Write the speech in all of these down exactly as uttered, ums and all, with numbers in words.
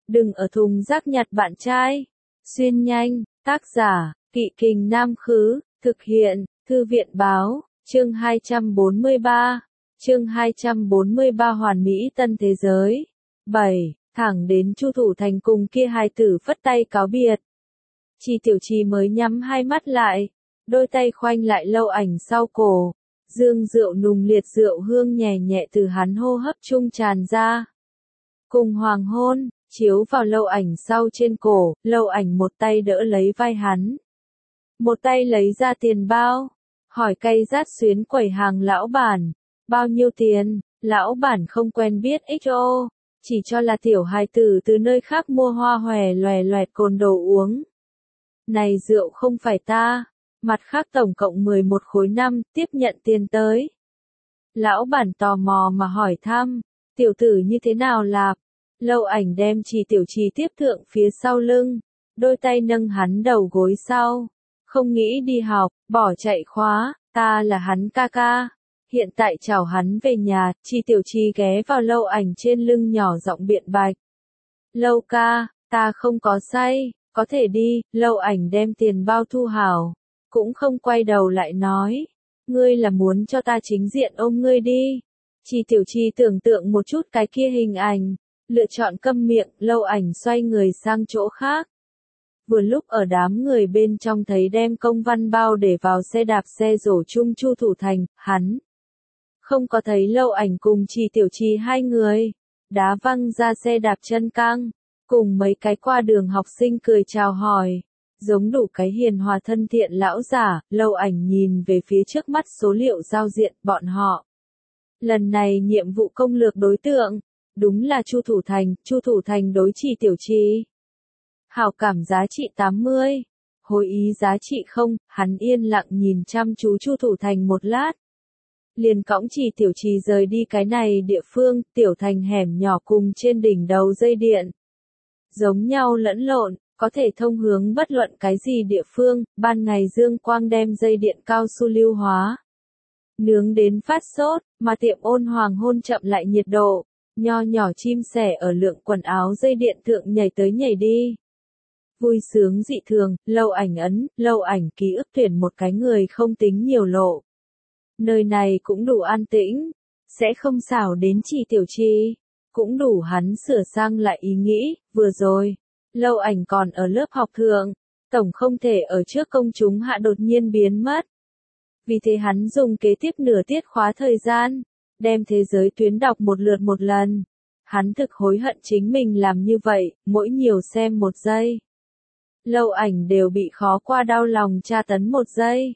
Đừng ở thùng rác nhặt bạn trai. Xuyên nhanh, tác giả, Kỵ Kình Nam Khứ, thực hiện, Thư viện Báo, chương hai trăm bốn mươi ba. Chương hai trăm bốn mươi ba Hoàn Mỹ Tân Thế Giới. bảy. Thẳng đến Chu Thủ Thành cùng kia hai tử phất tay cáo biệt. Chi Tiểu Trì mới nhắm hai mắt lại, đôi tay khoanh lại Lâu Ảnh sau cổ, dương rượu nùng liệt rượu hương nhẹ nhẹ từ hắn hô hấp trung tràn ra. Cùng hoàng hôn, chiếu vào Lâu Ảnh sau trên cổ, Lâu Ảnh một tay đỡ lấy vai hắn, một tay lấy ra tiền bao, hỏi cay rát xuyến quầy hàng lão bản, bao nhiêu tiền? Lão bản không quen biết ích ô, chỉ cho là tiểu hài tử từ nơi khác mua hoa hòe loè loẹt cồn đồ uống. Này rượu không phải ta, mặt khác tổng cộng mười một khối năm, tiếp nhận tiền tới. Lão bản tò mò mà hỏi thăm, tiểu tử như thế nào lạp? Lâu Ảnh đem Trì Tiểu Trì tiếp thượng phía sau lưng, đôi tay nâng hắn đầu gối sau, không nghĩ đi học, bỏ chạy khóa, ta là hắn ca ca. Hiện tại chào hắn về nhà, Chi Tiểu Trì ghé vào Lâu Ảnh trên lưng nhỏ giọng biện bạch. Lâu ca, ta không có say, có thể đi. Lâu Ảnh đem tiền bao thu hảo, cũng không quay đầu lại nói, ngươi là muốn cho ta chính diện ôm ngươi đi. Chi Tiểu Trì tưởng tượng một chút cái kia hình ảnh, lựa chọn câm miệng. Lâu Ảnh xoay người sang chỗ khác. Vừa lúc ở đám người bên trong thấy đem công văn bao để vào xe đạp xe rổ chung Chu Thủ Thành, hắn không có thấy Lâu Ảnh cùng Chi Tiểu Trì hai người, đá văng ra xe đạp chân căng, cùng mấy cái qua đường học sinh cười chào hỏi, giống đủ cái hiền hòa thân thiện lão giả. Lâu Ảnh nhìn về phía trước mắt số liệu giao diện bọn họ. Lần này nhiệm vụ công lược đối tượng, đúng là Chu Thủ Thành. Chu Thủ Thành đối Chi Tiểu Trì hảo cảm giá trị tám mươi, hồi ý giá trị không. Hắn yên lặng nhìn chăm chú Chu Thủ Thành một lát, liền cõng Chi Tiểu Trì rời đi cái này địa phương. Tiểu thành hẻm nhỏ cùng trên đỉnh đầu dây điện, giống nhau lẫn lộn, có thể thông hướng bất luận cái gì địa phương. Ban ngày dương quang đem dây điện cao su lưu hóa, nướng đến phát sốt, mà tiệm ôn hoàng hôn chậm lại nhiệt độ, nho nhỏ chim sẻ ở lượng quần áo dây điện thượng nhảy tới nhảy đi. Vui sướng dị thường. Lâu Ảnh ấn, Lâu Ảnh ký ức tuyển một cái người không tính nhiều lộ. Nơi này cũng đủ an tĩnh, sẽ không xảo đến Chi Tiểu Trì, cũng đủ hắn sửa sang lại ý nghĩ. Vừa rồi, Lâu Ảnh còn ở lớp học thượng, tổng không thể ở trước công chúng hạ đột nhiên biến mất. Vì thế hắn dùng kế tiếp nửa tiết khóa thời gian, đem thế giới tuyến đọc một lượt một lần. Hắn thực hối hận chính mình làm như vậy, mỗi nhiều xem một giây, Lâu Ảnh đều bị khó qua đau lòng tra tấn một giây.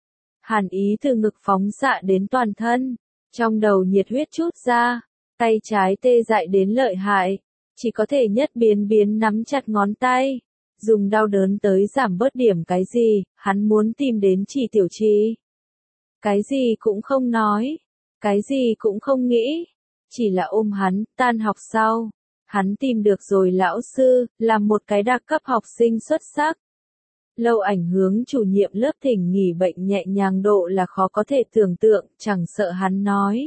Hàn ý từ ngực phóng xạ đến toàn thân, trong đầu nhiệt huyết trút ra, tay trái tê dại đến lợi hại, chỉ có thể nhất biến biến nắm chặt ngón tay, dùng đau đớn tới giảm bớt điểm cái gì. Hắn muốn tìm đến Chi Tiểu Trì, cái gì cũng không nói, cái gì cũng không nghĩ, chỉ là ôm hắn. Tan học sau, hắn tìm được rồi lão sư, là một cái đặc cấp học sinh xuất sắc. Lâu Ảnh hướng chủ nhiệm lớp thỉnh nghỉ bệnh nhẹ nhàng độ là khó có thể tưởng tượng, chẳng sợ hắn nói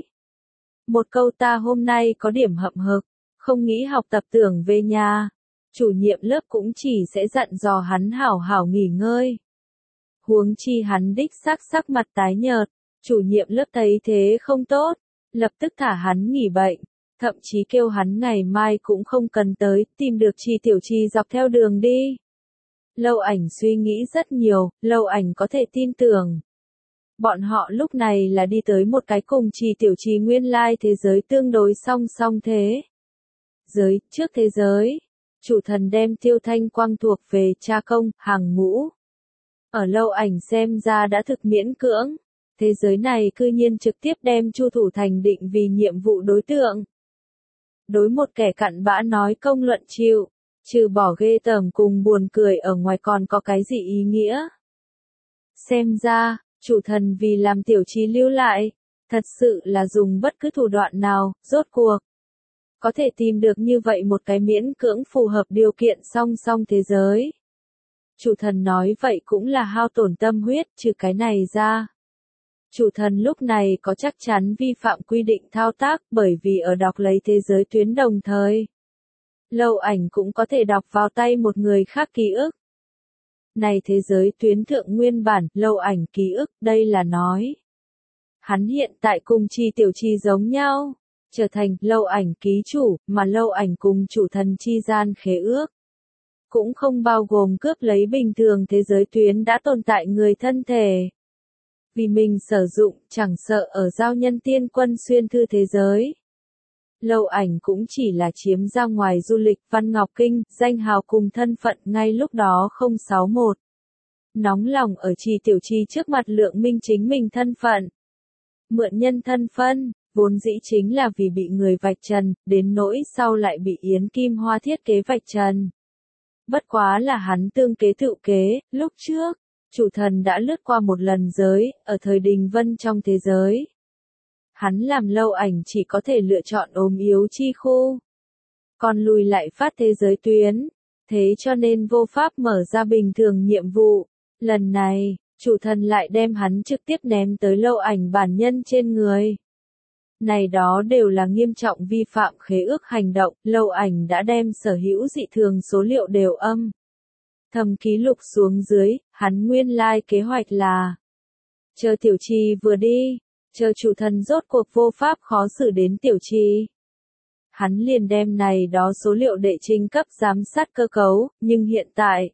một câu ta hôm nay có điểm hậm hực, không nghĩ học tập tưởng về nhà, chủ nhiệm lớp cũng chỉ sẽ dặn dò hắn hảo hảo nghỉ ngơi. Huống chi hắn đích xác sắc mặt tái nhợt, chủ nhiệm lớp thấy thế không tốt, lập tức thả hắn nghỉ bệnh, thậm chí kêu hắn ngày mai cũng không cần tới, tìm được Chi Tiểu Trì dọc theo đường đi. Lâu Ảnh suy nghĩ rất nhiều. Lâu Ảnh có thể tin tưởng, bọn họ lúc này là đi tới một cái cùng Chi Tiểu Trì nguyên lai thế giới tương đối song song thế giới. Trước thế giới, chủ thần đem Tiêu Thanh Quang thuộc về cha công, hàng ngũ. Ở Lâu Ảnh xem ra đã thực miễn cưỡng, thế giới này cư nhiên trực tiếp đem Chu Thủ Thành định vì nhiệm vụ đối tượng. Đối một kẻ cặn bã nói công luận chịu, trừ bỏ ghê tởm cùng buồn cười ở ngoài còn có cái gì ý nghĩa? Xem ra, chủ thần vì làm Tiểu Trì lưu lại, thật sự là dùng bất cứ thủ đoạn nào. Rốt cuộc có thể tìm được như vậy một cái miễn cưỡng phù hợp điều kiện song song thế giới. Chủ thần nói vậy cũng là hao tổn tâm huyết. Trừ cái này ra, chủ thần lúc này có chắc chắn vi phạm quy định thao tác, bởi vì ở đọc lấy thế giới tuyến đồng thời, Lâu Ảnh cũng có thể đọc vào tay một người khác ký ức. Này thế giới tuyến thượng nguyên bản, Lâu Ảnh ký ức, đây là nói. Hắn hiện tại cùng Chi Tiểu Chi giống nhau, trở thành Lâu Ảnh ký chủ, mà Lâu Ảnh cùng chủ thần chi gian khế ước. Cũng không bao gồm cướp lấy bình thường thế giới tuyến đã tồn tại người thân thể. Vì mình sử dụng, chẳng sợ ở giao nhân tiên quân xuyên thư thế giới. Lâu Ảnh cũng chỉ là chiếm ra ngoài du lịch Văn Ngọc Kinh, danh hào cùng thân phận ngay lúc đó không sáu mốt. Nóng lòng ở Chi Tiểu Chi trước mặt lượng minh chính mình thân phận. Mượn nhân thân phân, vốn dĩ chính là vì bị người vạch trần, đến nỗi sau lại bị Yến Kim Hoa thiết kế vạch trần. Bất quá là hắn tương kế tự kế, lúc trước, chủ thần đã lướt qua một lần giới, ở thời Đình Vân trong thế giới. Hắn làm Lâu Ảnh chỉ có thể lựa chọn ốm yếu chi khu. Còn lùi lại phát thế giới tuyến, thế cho nên vô pháp mở ra bình thường nhiệm vụ. Lần này, chủ thần lại đem hắn trực tiếp ném tới Lâu Ảnh bản nhân trên người. Này đó đều là nghiêm trọng vi phạm khế ước hành động, Lâu Ảnh đã đem sở hữu dị thường số liệu đều âm. Thầm ký lục xuống dưới, hắn nguyên lai kế hoạch là chờ Tiểu Chi vừa đi, chờ chủ thần rốt cuộc vô pháp khó xử đến Tiểu Chi. Hắn liền đem này đó số liệu đệ trình cấp giám sát cơ cấu, nhưng hiện tại,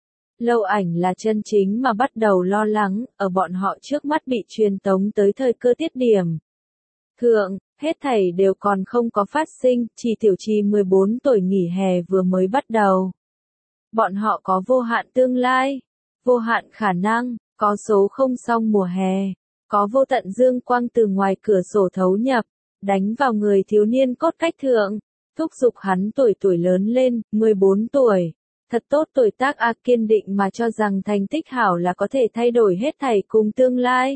Lâu Ảnh là chân chính mà bắt đầu lo lắng, ở bọn họ trước mắt bị truyền tống tới thời cơ tiết điểm. Thượng, hết thảy đều còn không có phát sinh, Chi Tiểu Chi mười bốn tuổi nghỉ hè vừa mới bắt đầu. Bọn họ có vô hạn tương lai, vô hạn khả năng, có số không xong mùa hè, có vô tận dương quang từ ngoài cửa sổ thấu nhập, đánh vào người thiếu niên cốt cách thượng, thúc giục hắn tuổi tuổi lớn lên, mười bốn tuổi. Thật tốt tuổi tác a kiên định mà cho rằng thành tích hảo là có thể thay đổi hết thảy cùng tương lai.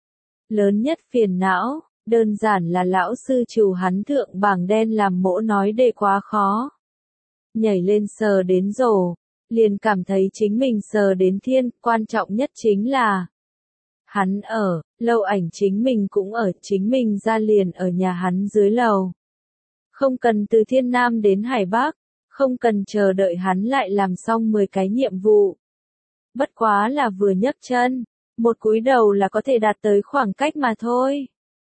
Lớn nhất phiền não, đơn giản là lão sư trù hắn thượng bảng đen làm mỗ nói đề quá khó. Nhảy lên sờ đến rổ, liền cảm thấy chính mình sờ đến thiên, quan trọng nhất chính là hắn ở, Lâu Ảnh chính mình cũng ở, chính mình ra liền ở nhà hắn dưới lầu. Không cần từ Thiên Nam đến Hải Bắc, không cần chờ đợi hắn lại làm xong mười cái nhiệm vụ. Bất quá là vừa nhấc chân, một cúi đầu là có thể đạt tới khoảng cách mà thôi.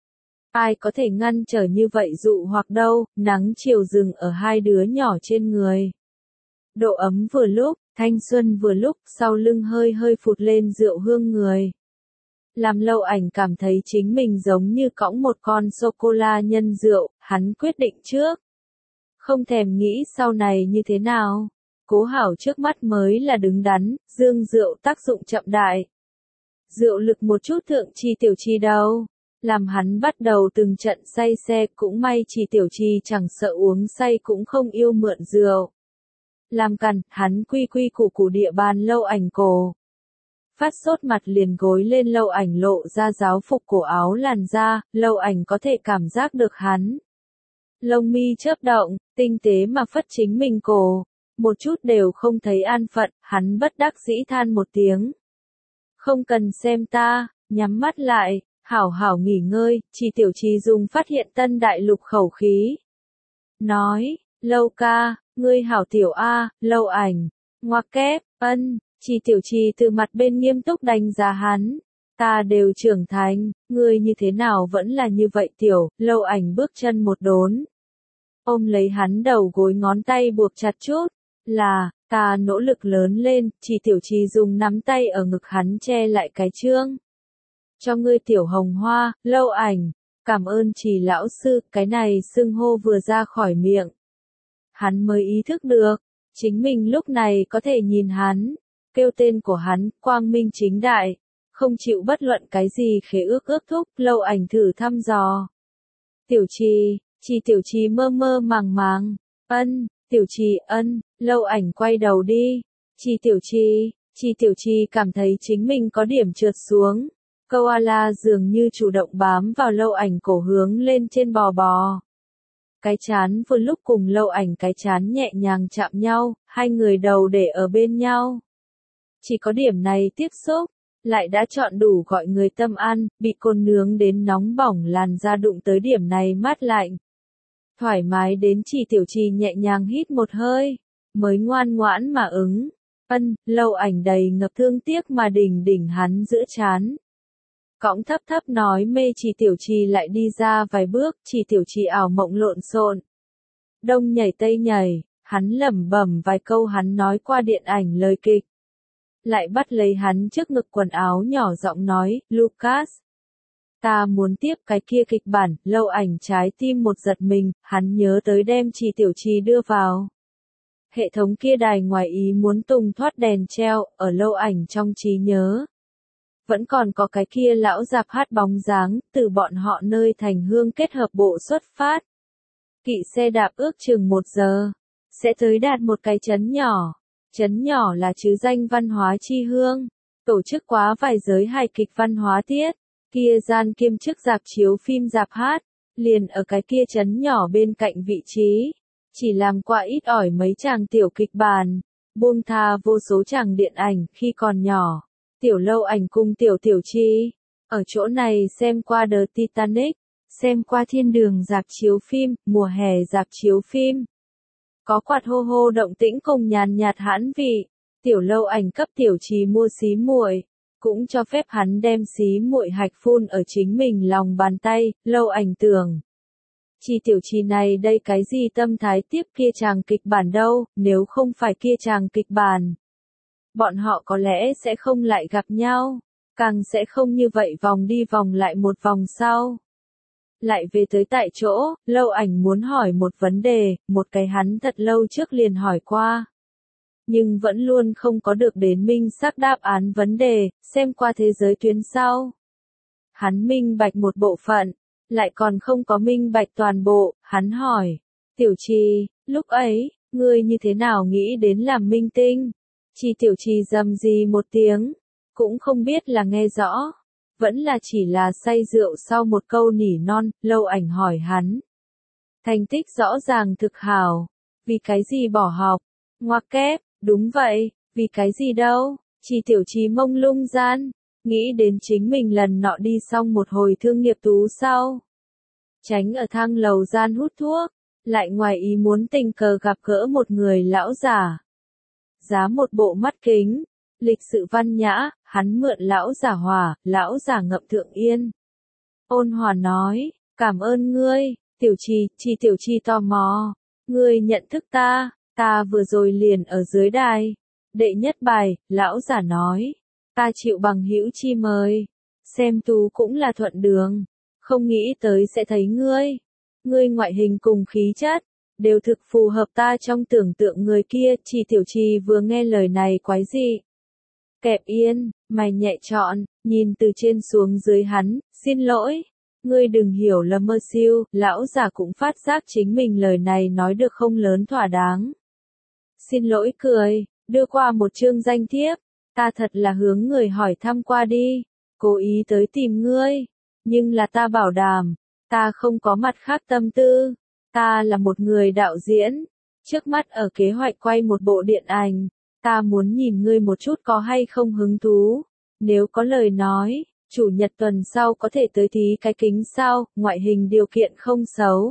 Ai có thể ngăn trở như vậy dụ hoặc đâu, nắng chiều rừng ở hai đứa nhỏ trên người. Độ ấm vừa lúc, thanh xuân vừa lúc, sau lưng hơi hơi phụt lên rượu hương người. Làm Lâu Ảnh cảm thấy chính mình giống như cõng một con sô-cô-la nhân rượu, hắn quyết định trước. Không thèm nghĩ sau này như thế nào. Cố hảo trước mắt mới là đứng đắn, dương rượu tác dụng chậm đại. Rượu lực một chút thượng Chi Tiểu Chi đâu. Làm hắn bắt đầu từng trận say xe, cũng may Chi Tiểu Chi chẳng sợ uống say cũng không yêu mượn rượu. Làm cằn, hắn quy quy củ củ địa bàn Lâu Ảnh cổ. Phát sốt mặt liền gối lên Lâu Ảnh lộ ra giáo phục cổ áo làn da, Lâu Ảnh có thể cảm giác được hắn. Lông mi chớp động, tinh tế mà phất chính mình cổ. Một chút đều không thấy an phận, hắn bất đắc dĩ than một tiếng. Không cần xem ta, nhắm mắt lại, hảo hảo nghỉ ngơi, Chi Tiểu Chi dùng phát hiện tân đại lục khẩu khí. Nói, Lâu ca, ngươi hảo tiểu A, Lâu Ảnh, ngoặc kép, ân, Chi Tiểu Chi từ mặt bên nghiêm túc đánh giá hắn. Ta đều trưởng thành, ngươi như thế nào vẫn là như vậy tiểu, Lâu Ảnh bước chân một đốn. Ôm lấy hắn đầu gối ngón tay buộc chặt chút, là, ta nỗ lực lớn lên, Chi Tiểu Chi dùng nắm tay ở ngực hắn che lại cái chương. Cho ngươi tiểu hồng hoa, Lâu Ảnh, cảm ơn Trì lão sư, cái này xưng hô vừa ra khỏi miệng. Hắn mới ý thức được, chính mình lúc này có thể nhìn hắn, kêu tên của hắn, quang minh chính đại, không chịu bất luận cái gì khế ước ước thúc, Lâu Ảnh thử thăm dò. Tiểu Chi, Chi Tiểu Chi mơ mơ màng màng, ân, Tiểu Chi ân, Lâu Ảnh quay đầu đi, Chi Tiểu Chi, Chi Tiểu Chi cảm thấy chính mình có điểm trượt xuống. Koala dường như chủ động bám vào Lâu Ảnh cổ hướng lên trên bò bò. Cái chán vừa lúc cùng Lâu Ảnh cái chán nhẹ nhàng chạm nhau, hai người đầu để ở bên nhau. Chỉ có điểm này tiếp xúc, lại đã chọn đủ gọi người tâm an, bị côn nướng đến nóng bỏng làn da đụng tới điểm này mát lạnh. Thoải mái đến Chỉ Tiểu Trì nhẹ nhàng hít một hơi, mới ngoan ngoãn mà ứng. Ân, Lâu Ảnh đầy ngập thương tiếc mà đỉnh đỉnh hắn giữa trán. Cõng thấp thấp nói mê Chỉ Tiểu Trì lại đi ra vài bước, Chỉ Tiểu Trì ảo mộng lộn xộn. Đông nhảy tây nhảy, hắn lẩm bẩm vài câu hắn nói qua điện ảnh lời kịch. Lại bắt lấy hắn trước ngực quần áo nhỏ giọng nói, Lucas. Ta muốn tiếp cái kia kịch bản, Lâu Ảnh trái tim một giật mình, hắn nhớ tới đem Chỉ Tiểu Trì đưa vào. Hệ thống kia đài ngoài ý muốn tung thoát đèn treo, ở Lâu Ảnh trong trí nhớ. Vẫn còn có cái kia lão giạp hát bóng dáng, từ bọn họ nơi thành hương kết hợp bộ xuất phát. Kỵ xe đạp ước chừng một giờ, sẽ tới đạt một cái trấn nhỏ. Trấn nhỏ là chứ danh văn hóa chi hương, tổ chức quá vài giới hài kịch văn hóa tiết, kia gian kiêm chức dạp chiếu phim dạp hát, liền ở cái kia trấn nhỏ bên cạnh vị trí, chỉ làm qua ít ỏi mấy chàng tiểu kịch bản, buông tha vô số chàng điện ảnh khi còn nhỏ. Tiểu Lâu Ảnh cùng Tiểu Tiểu Trì, ở chỗ này xem qua The Titanic, xem qua Thiên Đường dạp chiếu phim, Mùa Hè dạp chiếu phim. Có quạt hô hô động tĩnh cùng nhàn nhạt hãn vị, Tiểu Lâu Ảnh cấp Tiểu Trì mua xí muội, cũng cho phép hắn đem xí muội hạch phun ở chính mình lòng bàn tay. Lâu Ảnh tưởng, Chỉ Tiểu Trì này đây cái gì tâm thái tiếp kia chàng kịch bản đâu, nếu không phải kia chàng kịch bản, bọn họ có lẽ sẽ không lại gặp nhau, càng sẽ không như vậy vòng đi vòng lại một vòng sau. Lại về tới tại chỗ, Lâu Ảnh muốn hỏi một vấn đề, một cái hắn thật lâu trước liền hỏi qua. Nhưng vẫn luôn không có được đến minh xác đáp án vấn đề, xem qua thế giới tuyến sau. Hắn minh bạch một bộ phận, lại còn không có minh bạch toàn bộ, hắn hỏi. Tiểu Trì, lúc ấy, ngươi như thế nào nghĩ đến làm minh tinh? Chỉ Tiểu Trì rầm rì một tiếng, cũng không biết là nghe rõ, vẫn là chỉ là say rượu sau một câu nỉ non. Lâu Ảnh hỏi hắn. Thành tích rõ ràng thực hảo, vì cái gì bỏ học? Ngoặc kép, đúng vậy, vì cái gì đâu? Chỉ Tiểu Trì mông lung gian, nghĩ đến chính mình lần nọ đi xong một hồi thương nghiệp tú sau. Tránh ở thang lầu gian hút thuốc, lại ngoài ý muốn tình cờ gặp gỡ một người lão giả. Giá một bộ mắt kính, lịch sự văn nhã, hắn mượn lão giả hòa, lão giả ngậm thượng yên. Ôn hòa nói, cảm ơn ngươi, Tiểu Trì, Chỉ Tiểu Trì tò mò, ngươi nhận thức ta, ta vừa rồi liền ở dưới đài. Đệ nhất bài, lão giả nói, ta chịu bằng hữu chi mời, xem tú cũng là thuận đường, không nghĩ tới sẽ thấy ngươi. Ngươi ngoại hình cùng khí chất, đều thực phù hợp ta trong tưởng tượng người kia. Chỉ Tiểu Trì vừa nghe lời này quái dị. Kẹp yên, mày nhẹ trọn, nhìn từ trên xuống dưới hắn, xin lỗi, ngươi đừng hiểu lầm mơ siêu, lão giả cũng phát giác chính mình lời này nói được không lớn thỏa đáng. Xin lỗi cười, đưa qua một chương danh thiếp, ta thật là hướng người hỏi thăm qua đi, cố ý tới tìm ngươi, nhưng là ta bảo đảm, ta không có mặt khác tâm tư, ta là một người đạo diễn, trước mắt ở kế hoạch quay một bộ điện ảnh. Ta muốn nhìn ngươi một chút có hay không hứng thú, nếu có lời nói, chủ nhật tuần sau có thể tới thí cái kính sao, ngoại hình điều kiện không xấu.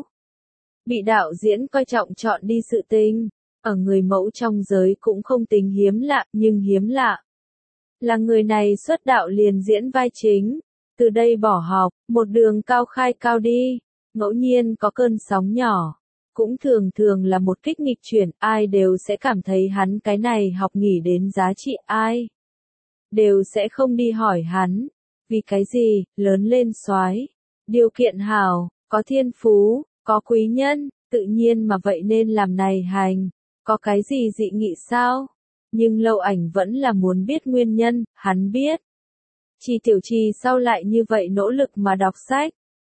Bị đạo diễn coi trọng chọn đi sự tình, ở người mẫu trong giới cũng không tính hiếm lạ, nhưng hiếm lạ là người này xuất đạo liền diễn vai chính, từ đây bỏ học, một đường cao khai cao đi, ngẫu nhiên có cơn sóng nhỏ. Cũng thường thường là một kích nghịch chuyển, ai đều sẽ cảm thấy hắn cái này học nghỉ đến giá trị, ai đều sẽ không đi hỏi hắn, vì cái gì, lớn lên soái, điều kiện hảo, có thiên phú, có quý nhân, tự nhiên mà vậy nên làm này hành, có cái gì dị nghị sao? Nhưng Lâu Ảnh vẫn là muốn biết nguyên nhân, hắn biết. Chỉ Tiểu Trì sao lại như vậy nỗ lực mà đọc sách?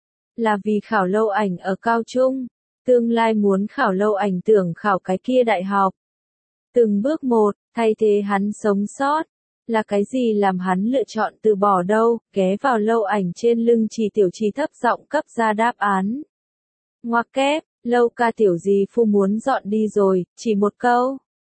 Là vì khảo Lâu Ảnh ở cao trung. Tương lai muốn khảo Lâu Ảnh tưởng khảo cái kia đại học. Từng bước một, thay thế hắn sống sót. Là cái gì làm hắn lựa chọn từ bỏ đâu, ghé vào Lâu Ảnh trên lưng Chỉ Tiểu Trì thấp giọng cấp ra đáp án. Ngoặc kép, Lâu ca tiểu gì phu muốn dọn đi rồi, chỉ một câu.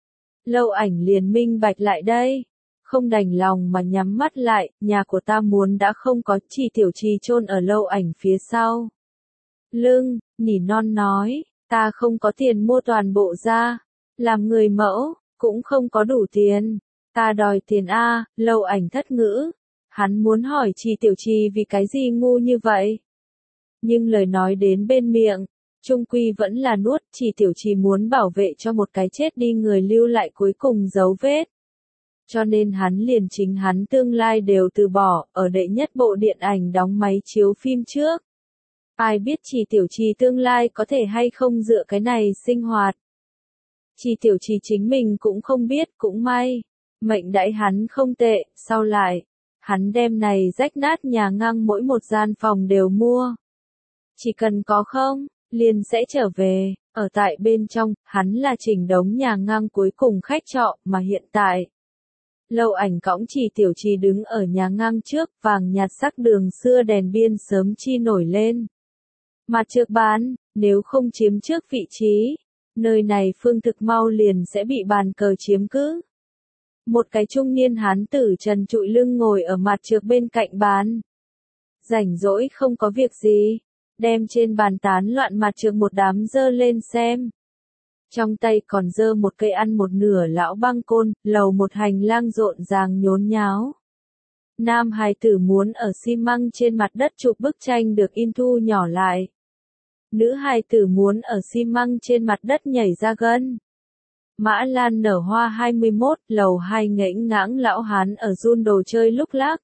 Lâu Ảnh liền minh bạch lại đây. Không đành lòng mà nhắm mắt lại, nhà của ta muốn đã không có. Chỉ Tiểu Trì chôn ở Lâu Ảnh phía sau. lưng, nỉ non nói, ta không có tiền mua toàn bộ da, làm người mẫu, cũng không có đủ tiền, ta đòi tiền a. Lâu Ảnh thất ngữ, hắn muốn hỏi Trì Tiểu Trì vì cái gì ngu như vậy. Nhưng lời nói đến bên miệng, trung quy vẫn là nuốt. Trì Tiểu Trì muốn bảo vệ cho một cái chết đi người lưu lại cuối cùng dấu vết. Cho nên hắn liền chính hắn tương lai đều từ bỏ, ở đệ nhất bộ điện ảnh đóng máy chiếu phim trước. Ai biết Trì Tiểu Trì tương lai có thể hay không dựa cái này sinh hoạt. Trì Tiểu Trì chính mình cũng không biết, cũng may. Mệnh đãi hắn không tệ, sau lại, hắn đem này rách nát nhà ngang mỗi một gian phòng đều mua. Chỉ cần có không, liền sẽ trở về, ở tại bên trong, hắn là chỉnh đống nhà ngang cuối cùng khách trọ, mà hiện tại. Lâu Ảnh cõng Trì Tiểu Trì đứng ở nhà ngang trước, vàng nhạt sắc đường xưa đèn biên sớm chi nổi lên. Mặt trước bán, nếu không chiếm trước vị trí, nơi này phương thực mau liền sẽ bị bàn cờ chiếm cứ. Một cái trung niên hán tử trần trụi lưng ngồi ở mặt trước bên cạnh bàn. Rảnh rỗi không có việc gì, đem trên bàn tán loạn mặt trước một đám dơ lên xem. Trong tay còn dơ một cây ăn một nửa lão băng côn, lầu một hành lang rộn ràng nhốn nháo. Nam hài tử muốn ở xi măng trên mặt đất chụp bức tranh được in thu nhỏ lại. Nữ hài tử muốn ở xi măng trên mặt đất nhảy ra gân. Mã Lan nở hoa hai mươi mốt, lầu hai ngễnh ngãng lão hán ở run đồ chơi lúc lác.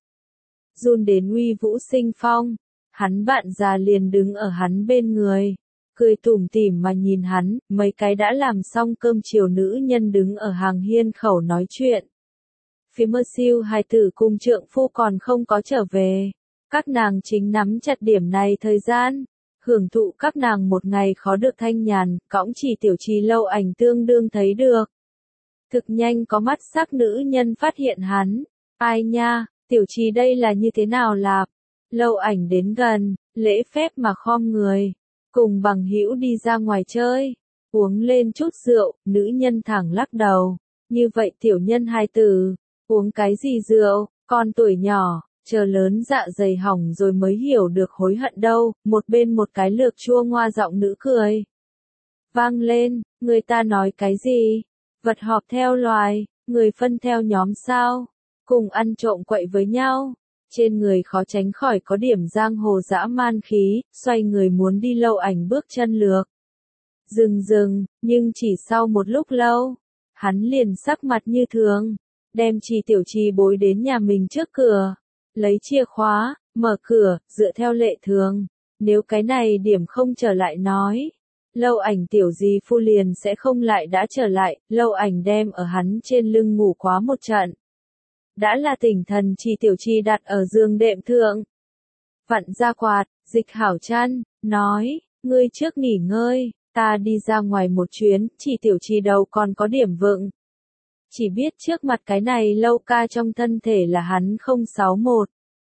Run đến uy vũ sinh phong, hắn bạn già liền đứng ở hắn bên người, cười tủm tỉm mà nhìn hắn. Mấy cái đã làm xong cơm chiều nữ nhân đứng ở hàng hiên khẩu nói chuyện. Phía mơ siêu hài tử cùng trượng phu còn không có trở về, các nàng chính nắm chặt điểm này thời gian, hưởng thụ các nàng một ngày khó được thanh nhàn. Cõng Trì Tiểu Trì Lâu Ảnh tương đương thấy được. Thực nhanh có mắt sắc nữ nhân phát hiện hắn, ai nha, Tiểu Trì đây là như thế nào lạp? Lâu Ảnh đến gần, lễ phép mà khom người, cùng bằng hữu đi ra ngoài chơi, uống lên chút rượu. Nữ nhân thẳng lắc đầu, như vậy tiểu nhân hai từ, uống cái gì rượu, con tuổi nhỏ, chờ lớn dạ dày hỏng rồi mới hiểu được hối hận đâu. Một bên một cái lược chua ngoa giọng nữ cười vang lên, người ta nói cái gì? Vật họp theo loài, người phân theo nhóm sao? Cùng ăn trộm quậy với nhau. Trên người khó tránh khỏi có điểm giang hồ dã man khí, xoay người muốn đi. Lâu Ảnh bước chân lược. Dừng dừng, nhưng chỉ sau một lúc lâu, hắn liền sắc mặt như thường, đem Trì Tiểu Trì bối đến nhà mình trước cửa, lấy chìa khóa, mở cửa, dựa theo lệ thường. Nếu cái này điểm không trở lại nói, Lâu Ảnh tiểu gì phu liền sẽ không lại đã trở lại. Lâu Ảnh đem ở hắn trên lưng ngủ quá một trận. Đã là tỉnh thần, Trì Tiểu Trì đặt ở giường đệm thượng. Vặn ra quạt, dịch hảo chăn, nói, ngươi trước nghỉ ngơi, ta đi ra ngoài một chuyến. Trì Tiểu Trì đầu còn có điểm vựng. Chỉ biết trước mặt cái này Lâu ca trong thân thể là hắn không sáu một.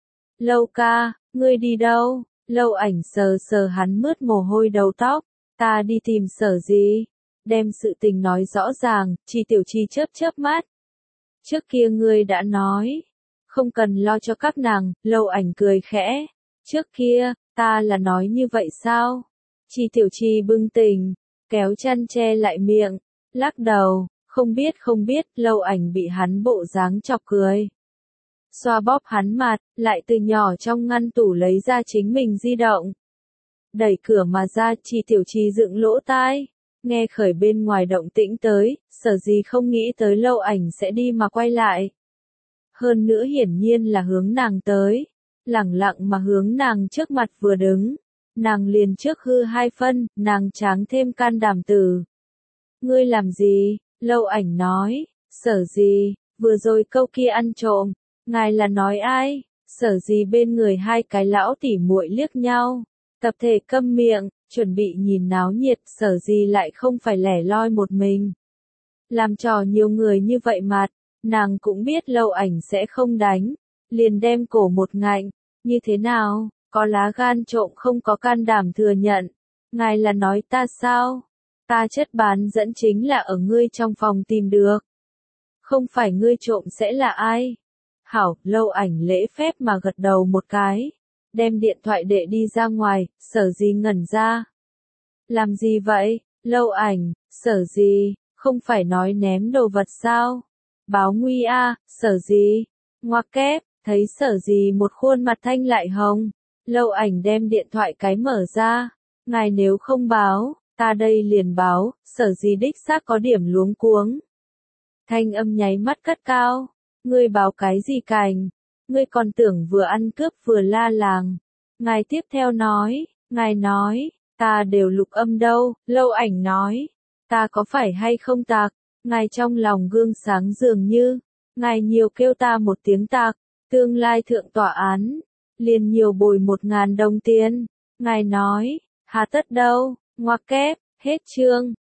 Lâu ca, ngươi đi đâu? Lâu Ảnh sờ sờ hắn mướt mồ hôi đầu tóc. Ta đi tìm Sở gì? Đem sự tình nói rõ ràng. Trì Tiểu Trì chớp chớp mắt. Trước kia ngươi đã nói, không cần lo cho các nàng. Lâu Ảnh cười khẽ. Trước kia, ta là nói như vậy sao? Trì Tiểu Trì bừng tỉnh, kéo chăn che lại miệng, lắc đầu, không biết không biết. Lâu Ảnh bị hắn bộ dáng chọc cười. Xoa bóp hắn mặt, lại từ nhỏ trong ngăn tủ lấy ra chính mình di động. Đẩy cửa mà ra. Trì Tiểu Trì dựng lỗ tai, nghe khởi bên ngoài động tĩnh tới. Sở gì không nghĩ tới Lâu Ảnh sẽ đi mà quay lại. Hơn nữa hiển nhiên là hướng nàng tới, lẳng lặng mà hướng nàng trước mặt vừa đứng. Nàng liền trước hư hai phân, nàng tráng thêm can đảm từ. Ngươi làm gì? Lâu Ảnh nói, Sở gì, vừa rồi câu kia ăn trộm, ngài là nói ai? Sở gì bên người hai cái lão tỉ muội liếc nhau, tập thể câm miệng, chuẩn bị nhìn náo nhiệt. Sở gì lại không phải lẻ loi một mình, làm trò nhiều người như vậy mặt, nàng cũng biết Lâu Ảnh sẽ không đánh, liền đem cổ một ngạnh. Như thế nào, có lá gan trộm không có can đảm thừa nhận? Ngài là nói ta sao? Ta chất bán dẫn chính là ở ngươi trong phòng tìm được. Không phải ngươi trộm sẽ là ai? Hảo. Lâu Ảnh lễ phép mà gật đầu một cái. đem điện thoại đệ đi ra ngoài, Sở Dĩ ngẩn ra. Làm gì vậy? Lâu Ảnh, Sở Dĩ, không phải nói ném đồ vật sao? Báo nguy a, Sở Dĩ. Ngoặc kép, thấy Sở Dĩ một khuôn mặt thanh lại hồng. Lâu Ảnh đem điện thoại cái mở ra. Ngài nếu không báo, ta đây liền báo, Sở Dĩ đích xác có điểm luống cuống. Thanh âm nháy mắt cất cao. Ngươi báo cái gì cành? Ngươi còn tưởng vừa ăn cướp vừa la làng. Ngài tiếp theo nói, ngài nói, ta đều lục âm đâu, Lâu Ảnh nói. Ta có phải hay không tạc? Ngài trong lòng gương sáng dường như, ngài nhiều kêu ta một tiếng tạc, tương lai thượng tòa án, liền nhiều bồi một ngàn đồng tiền. Ngài nói, hà tất đâu, ngoặc kép, hết chương.